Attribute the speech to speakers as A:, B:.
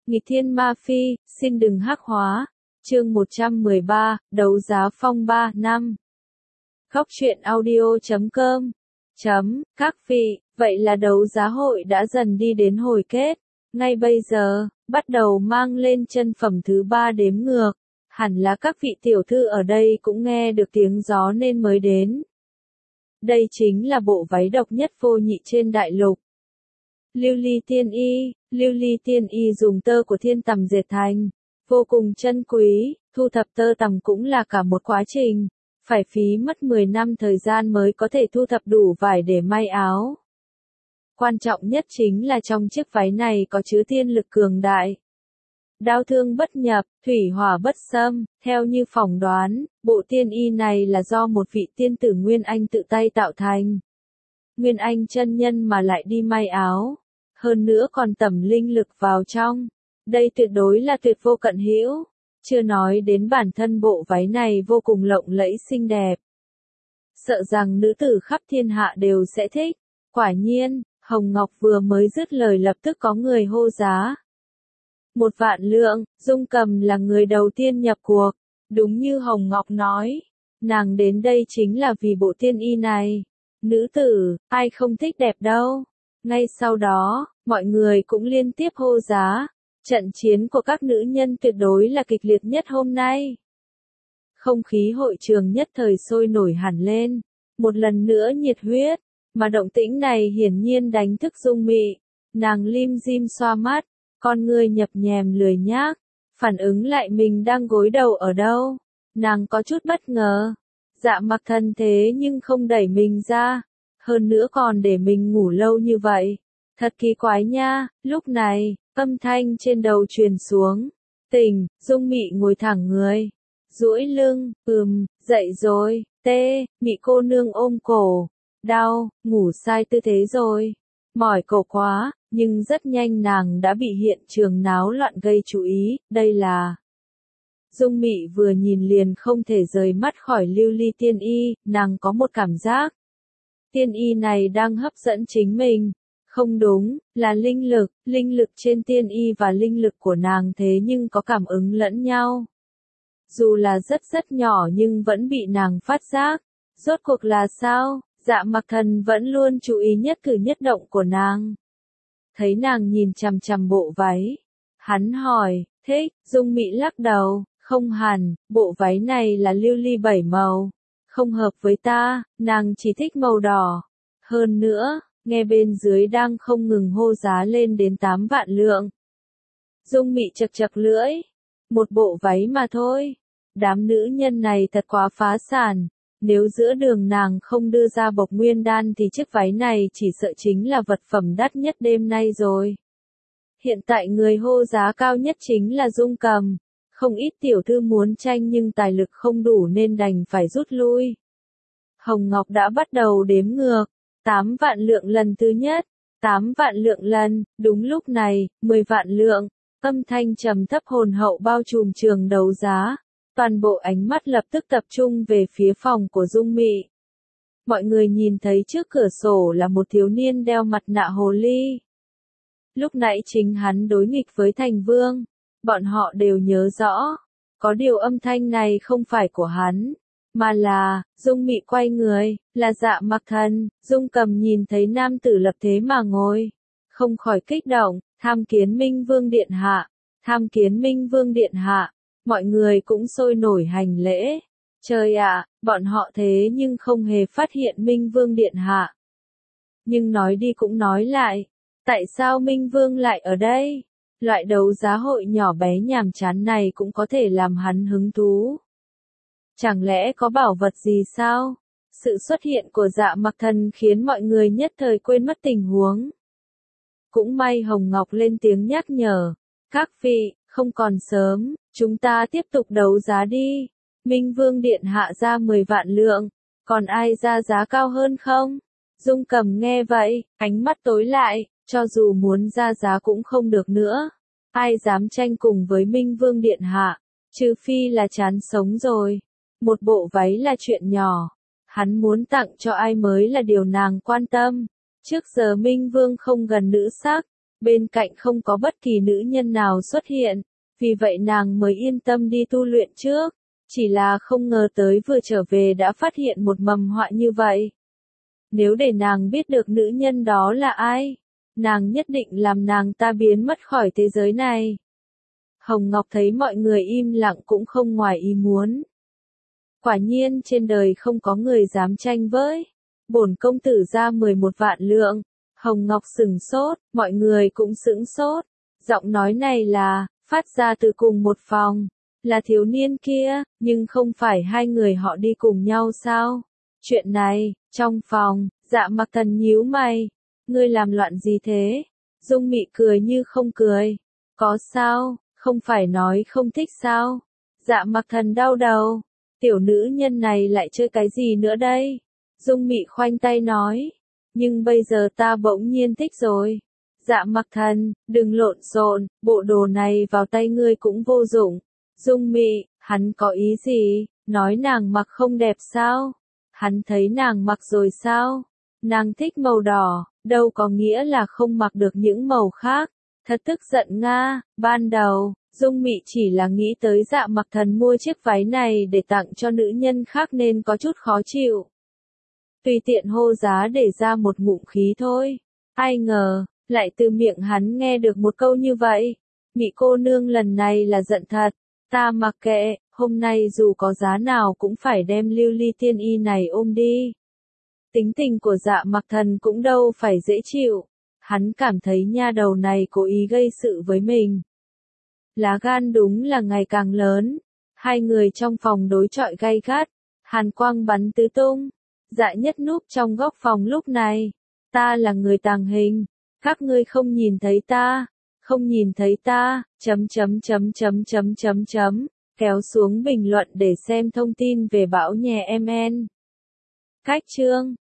A: Nghịch thiên ma phi, xin đừng hắc hóa. Chương 113, đấu giá phong 3 năm. Góc truyện audio.com. Các vị, vậy là đấu giá hội đã dần đi đến hồi kết. Ngay bây giờ, bắt đầu mang lên chân phẩm thứ 3 đếm ngược. Hẳn là các vị tiểu thư ở đây cũng nghe được tiếng gió nên mới đến. Đây chính là bộ váy độc nhất vô nhị trên đại lục. Lưu ly tiên y. Lưu ly tiên y dùng tơ của thiên tằm dệt thành, vô cùng chân quý, thu thập tơ tằm cũng là cả một quá trình, phải phí mất 10 năm thời gian mới có thể thu thập đủ vải để may áo. Quan trọng nhất chính là trong chiếc váy này có chứa tiên lực cường đại. Đao thương bất nhập, thủy hỏa bất xâm, theo như phỏng đoán, bộ tiên y này là do một vị tiên tử Nguyên Anh tự tay tạo thành. Nguyên Anh chân nhân mà lại đi may áo. Hơn nữa còn tẩm linh lực vào trong. Đây tuyệt đối là tuyệt vô cận hữu. Chưa nói đến bản thân bộ váy này vô cùng lộng lẫy xinh đẹp. Sợ rằng nữ tử khắp thiên hạ đều sẽ thích. Quả nhiên, Hồng Ngọc vừa mới dứt lời lập tức có người hô giá. 1.000.000 lượng, Dung Cầm là người đầu tiên nhập cuộc. Đúng như Hồng Ngọc nói. Nàng đến đây chính là vì bộ tiên y này. Nữ tử, ai không thích đẹp đâu. Ngay sau đó, mọi người cũng liên tiếp hô giá. Trận chiến của các nữ nhân tuyệt đối là kịch liệt nhất hôm nay. Không khí hội trường nhất thời sôi nổi hẳn lên. Một lần nữa nhiệt huyết. Mà động tĩnh này hiển nhiên đánh thức Dung Mị. Nàng lim dim xoa mắt. Con người nhập nhèm lười nhác. Phản ứng lại mình đang gối đầu ở đâu. Nàng có chút bất ngờ. Dạ Mặc Thần thế nhưng không đẩy mình ra. Hơn nữa còn để mình ngủ lâu như vậy. Thật kỳ quái nha. Lúc này, âm thanh trên đầu truyền xuống. Tỉnh, Dung Mị ngồi thẳng người. Duỗi lưng, dậy rồi. Mị cô nương ôm cổ. Đau, ngủ sai tư thế rồi. Mỏi cổ quá, nhưng rất nhanh nàng đã bị hiện trường náo loạn gây chú ý. Đây là... Dung Mị vừa nhìn liền không thể rời mắt khỏi lưu ly tiên y. Nàng có một cảm giác. Tiên y này đang hấp dẫn chính mình. Không đúng, là linh lực trên tiên y và linh lực của nàng thế nhưng có cảm ứng lẫn nhau. Dù là rất nhỏ nhưng vẫn bị nàng phát giác. Rốt cuộc là sao? Dạ Mặc Thần vẫn luôn chú ý nhất cử nhất động của nàng. Thấy nàng nhìn chằm chằm bộ váy. Hắn hỏi, thích, Dung Mị lắc đầu, không hẳn, bộ váy này là lưu ly 7 màu. Không hợp với ta, nàng chỉ thích màu đỏ. Hơn nữa, nghe bên dưới đang không ngừng hô giá lên đến 8.000.000 lượng. Dung Mị chật lưỡi. Một bộ váy mà thôi. Đám nữ nhân này thật quá phá sản. Nếu giữa đường nàng không đưa ra bộc nguyên đan thì chiếc váy này chỉ sợ chính là vật phẩm đắt nhất đêm nay rồi. Hiện tại người hô giá cao nhất chính là Dung Cầm. Không ít tiểu thư muốn tranh nhưng tài lực không đủ nên đành phải rút lui. Hồng Ngọc đã bắt đầu đếm ngược. 8.000.000 lượng lần thứ nhất. 8.000.000 lượng lần, đúng lúc này, 10.000.000 lượng. Âm thanh trầm thấp hồn hậu bao trùm trường đấu giá. Toàn bộ ánh mắt lập tức tập trung về phía phòng của Dung Mị. Mọi người nhìn thấy trước cửa sổ là một thiếu niên đeo mặt nạ hồ ly. Lúc nãy chính hắn đối nghịch với Thành Vương. Bọn họ đều nhớ rõ. Có điều âm thanh này không phải của hắn. Mà là, Dung Mị quay người, là Dạ Mặc Thần. Dung Cầm nhìn thấy nam tử lập thế mà ngồi. Không khỏi kích động, tham kiến Minh Vương Điện Hạ. Tham kiến Minh Vương Điện Hạ. Mọi người cũng sôi nổi hành lễ. Trời ạ, bọn họ thế nhưng không hề phát hiện Minh Vương Điện Hạ. Nhưng nói đi cũng nói lại. Tại sao Minh Vương lại ở đây? Loại đấu giá hội nhỏ bé nhàm chán này cũng có thể làm hắn hứng thú. Chẳng lẽ có bảo vật gì sao? Sự xuất hiện của Dạ Mặc Thần khiến mọi người nhất thời quên mất tình huống. Cũng may Hồng Ngọc lên tiếng nhắc nhở. Các vị, không còn sớm, chúng ta tiếp tục đấu giá đi. Minh Vương Điện Hạ ra 10.000.000 lượng. Còn ai ra giá cao hơn không? Dung Cầm nghe vậy, ánh mắt tối lại, cho dù muốn ra giá cũng không được nữa. Ai dám tranh cùng với Minh Vương Điện Hạ? Trừ phi là chán sống rồi. Một bộ váy là chuyện nhỏ. Hắn muốn tặng cho ai mới là điều nàng quan tâm. Trước giờ Minh Vương không gần nữ sắc. bên cạnh không có bất kỳ nữ nhân nào xuất hiện, vì vậy nàng mới yên tâm đi tu luyện trước, chỉ là không ngờ tới vừa trở về đã phát hiện một mầm họa như vậy. Nếu để nàng biết được nữ nhân đó là ai, nàng nhất định làm nàng ta biến mất khỏi thế giới này. Hồng Ngọc thấy mọi người im lặng cũng không ngoài ý muốn. Quả nhiên trên đời không có người dám tranh với. Bổn công tử ra 11 vạn lượng. Hồng Ngọc sửng sốt, mọi người cũng sững sốt. Giọng nói này là, phát ra từ cùng một phòng. Là thiếu niên kia, nhưng không phải hai người họ đi cùng nhau sao? Chuyện này, trong phòng, Dạ Mặc Thần nhíu mày. Ngươi làm loạn gì thế? Dung Mị cười như không cười. Có sao, không phải nói không thích sao? Dạ Mặc Thần đau đầu. Tiểu nữ nhân này lại chơi cái gì nữa đây? Dung Mị khoanh tay nói. Nhưng bây giờ ta bỗng nhiên thích rồi. Dạ Mặc Thần, đừng lộn xộn, bộ đồ này vào tay ngươi cũng vô dụng. Dung Mị, hắn có ý gì? Nói nàng mặc không đẹp sao? Hắn thấy nàng mặc rồi sao? Nàng thích màu đỏ, đâu có nghĩa là không mặc được những màu khác. Thật tức giận nga, ban đầu, Dung Mị chỉ là nghĩ tới Dạ Mặc Thần mua chiếc váy này để tặng cho nữ nhân khác nên có chút khó chịu. Tùy tiện hô giá để ra một ngụm khí thôi. Ai ngờ, lại từ miệng hắn nghe được một câu như vậy. Mị cô nương lần này là giận thật. Ta mặc kệ, hôm nay dù có giá nào cũng phải đem Lưu Ly Tiên Y này ôm đi. Tính tình của Dạ Mặc Thần cũng đâu phải dễ chịu. Hắn cảm thấy nha đầu này cố ý gây sự với mình. Lá gan đúng là ngày càng lớn. Hai người trong phòng đối chọi gay gắt. Hàn quang bắn tứ tung. Dạ Nhất núp trong góc phòng lúc này. Ta là người tàng hình. Các ngươi không nhìn thấy ta. Không nhìn thấy ta. Kéo xuống bình luận để xem thông tin về bão nhè MN. Cách chương